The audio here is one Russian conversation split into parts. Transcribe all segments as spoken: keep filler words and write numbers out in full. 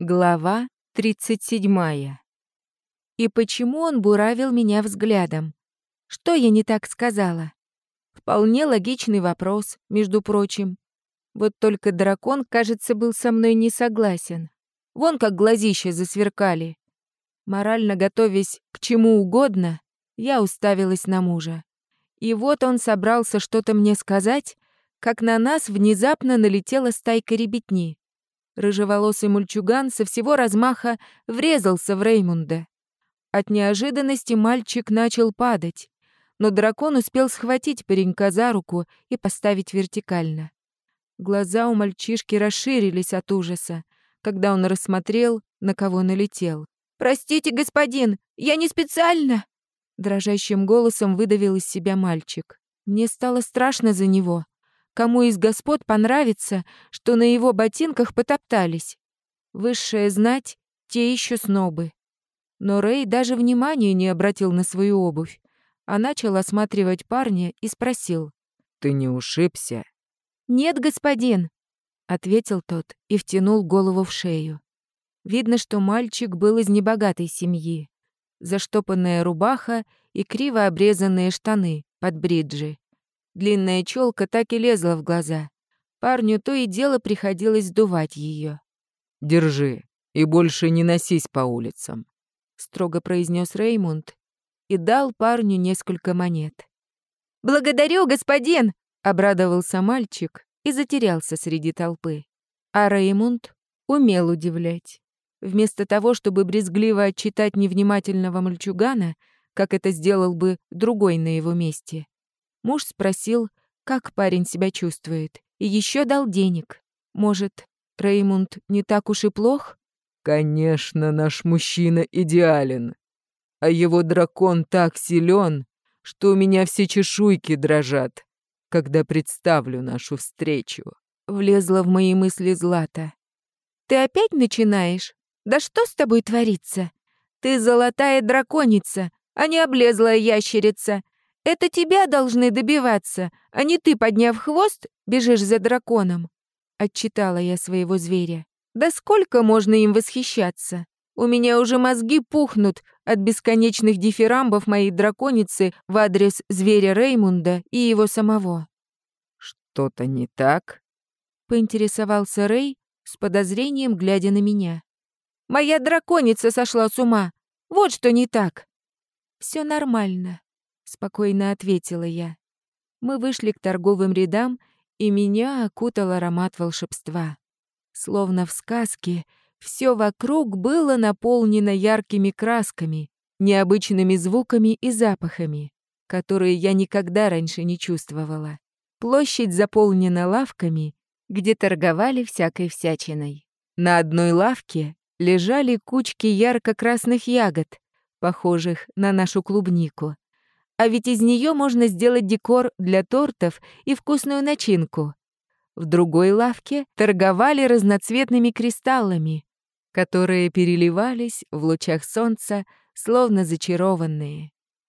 Глава тридцать седьмая. И почему он буравил меня взглядом? Что я не так сказала? Вполне логичный вопрос, между прочим. Вот только дракон, кажется, был со мной не согласен. Вон как глазища засверкали. Морально готовясь к чему угодно, я уставилась на мужа. И вот он собрался что-то мне сказать, как на нас внезапно налетела стайка ребятни. Рыжеволосый мальчуган со всего размаха врезался в Реймунда. От неожиданности мальчик начал падать, но дракон успел схватить паренька за руку и поставить вертикально. Глаза у мальчишки расширились от ужаса, когда он рассмотрел, на кого налетел. «Простите, господин, я не специально!» Дрожащим голосом выдавил из себя мальчик. Мне стало страшно за него. Кому из господ понравится, что на его ботинках потоптались? Высшая знать — те еще снобы. Но Рэй даже внимания не обратил на свою обувь, а начал осматривать парня и спросил. «Ты не ушибся?» «Нет, господин», — ответил тот и втянул голову в шею. Видно, что мальчик был из небогатой семьи. Заштопанная рубаха и криво обрезанные штаны под бриджи. Длинная челка так и лезла в глаза. Парню то и дело приходилось сдувать ее. «Держи и больше не носись по улицам», — строго произнес Реймунд и дал парню несколько монет. «Благодарю, господин!» — обрадовался мальчик и затерялся среди толпы. А Реймунд умел удивлять. Вместо того, чтобы брезгливо отчитать невнимательного мальчугана, как это сделал бы другой на его месте, муж спросил, как парень себя чувствует, и еще дал денег. Может, Реймунд не так уж и плох? «Конечно, наш мужчина идеален, а его дракон так силен, что у меня все чешуйки дрожат, когда представлю нашу встречу», — влезла в мои мысли Злата. «Ты опять начинаешь? Да что с тобой творится? Ты золотая драконица, а не облезлая ящерица. Это тебя должны добиваться, а не ты, подняв хвост, бежишь за драконом», — отчитала я своего зверя. «Да сколько можно им восхищаться? У меня уже мозги пухнут от бесконечных дифирамбов моей драконицы в адрес зверя Реймунда и его самого». «Что-то не так?» — поинтересовался Рей с подозрением, глядя на меня. «Моя драконица сошла с ума. Вот что не так». «Все нормально», — спокойно ответила я. Мы вышли к торговым рядам, и меня окутал аромат волшебства. Словно в сказке, все вокруг было наполнено яркими красками, необычными звуками и запахами, которые я никогда раньше не чувствовала. Площадь заполнена лавками, где торговали всякой всячиной. На одной лавке лежали кучки ярко-красных ягод, похожих на нашу клубнику. А ведь из нее можно сделать декор для тортов и вкусную начинку. В другой лавке торговали разноцветными кристаллами, которые переливались в лучах солнца, словно зачарованные.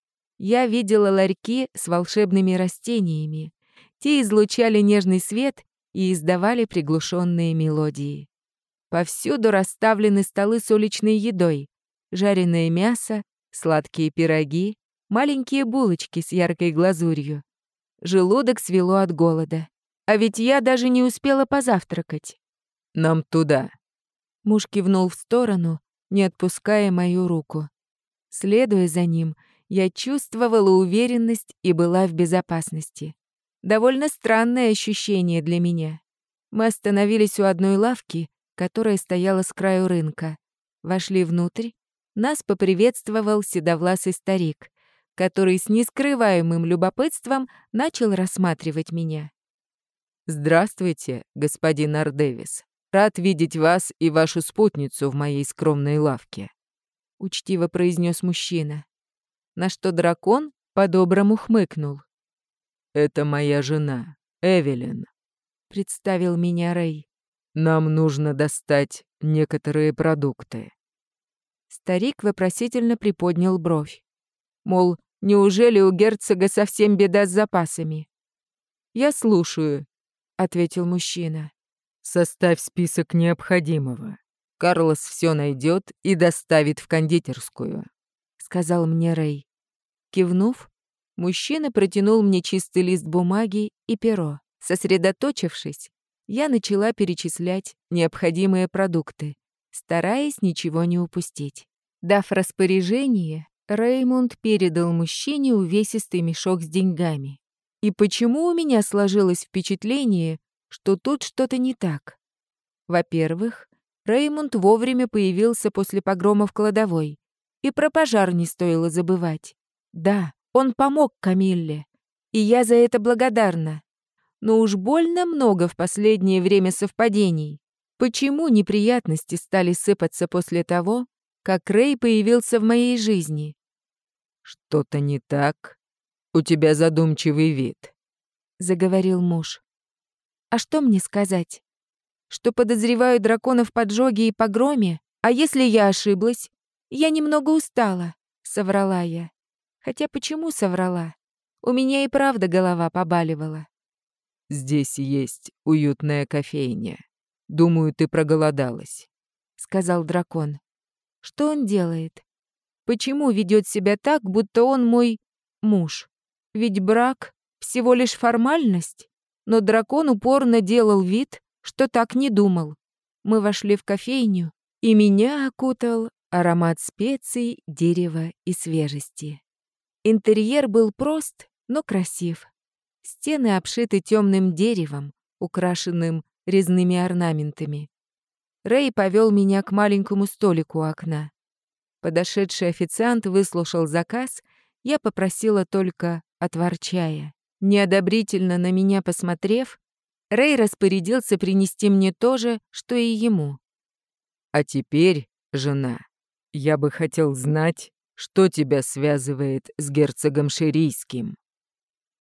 Я видела ларьки с волшебными растениями. Те излучали нежный свет и издавали приглушенные мелодии. Повсюду расставлены столы с уличной едой, жареное мясо, сладкие пироги, маленькие булочки с яркой глазурью. Желудок свело от голода. А ведь я даже не успела позавтракать. «Нам туда». Муж кивнул в сторону, не отпуская мою руку. Следуя за ним, я чувствовала уверенность и была в безопасности. Довольно странное ощущение для меня. Мы остановились у одной лавки, которая стояла с краю рынка. Вошли внутрь. Нас поприветствовал седовласый старик, который с нескрываемым любопытством начал рассматривать меня. «Здравствуйте, господин Ардевис. Рад видеть вас и вашу спутницу в моей скромной лавке», — учтиво произнес мужчина. На что дракон по-доброму хмыкнул. «Это моя жена, Эвелин», — представил меня Рэй. «Нам нужно достать некоторые продукты». Старик вопросительно приподнял бровь. Мол, неужели у герцога совсем беда с запасами? «Я слушаю», — ответил мужчина. «Составь список необходимого. Карлос все найдет и доставит в кондитерскую», — сказал мне Рэй. Кивнув, мужчина протянул мне чистый лист бумаги и перо. Сосредоточившись, я начала перечислять необходимые продукты, стараясь ничего не упустить. Дав распоряжение, Реймонд передал мужчине увесистый мешок с деньгами. И почему у меня сложилось впечатление, что тут что-то не так? Во-первых, Реймонд вовремя появился после погрома в кладовой, и про пожар не стоило забывать. Да, он помог Камилле, и я за это благодарна. Но уж больно много в последнее время совпадений. Почему неприятности стали сыпаться после того, как Рэй появился в моей жизни? «Что-то не так? У тебя задумчивый вид», — заговорил муж. «А что мне сказать? Что подозреваю дракона в поджоге и погроме? А если я ошиблась? Я немного устала», — соврала я. Хотя почему соврала? У меня и правда голова побаливала. «Здесь есть уютная кофейня. Думаю, ты проголодалась», — сказал дракон. «Что он делает? Почему ведет себя так, будто он мой муж? Ведь брак — всего лишь формальность». Но дракон упорно делал вид, что так не думал. Мы вошли в кофейню, и меня окутал аромат специй, дерева и свежести. Интерьер был прост, но красив. Стены обшиты темным деревом, украшенным резными орнаментами. Рэй повел меня к маленькому столику у окна. Подошедший официант выслушал заказ, я попросила только отвар чая. Неодобрительно на меня посмотрев, Рэй распорядился принести мне то же, что и ему. «А теперь, жена, я бы хотел знать, что тебя связывает с герцогом Шерийским».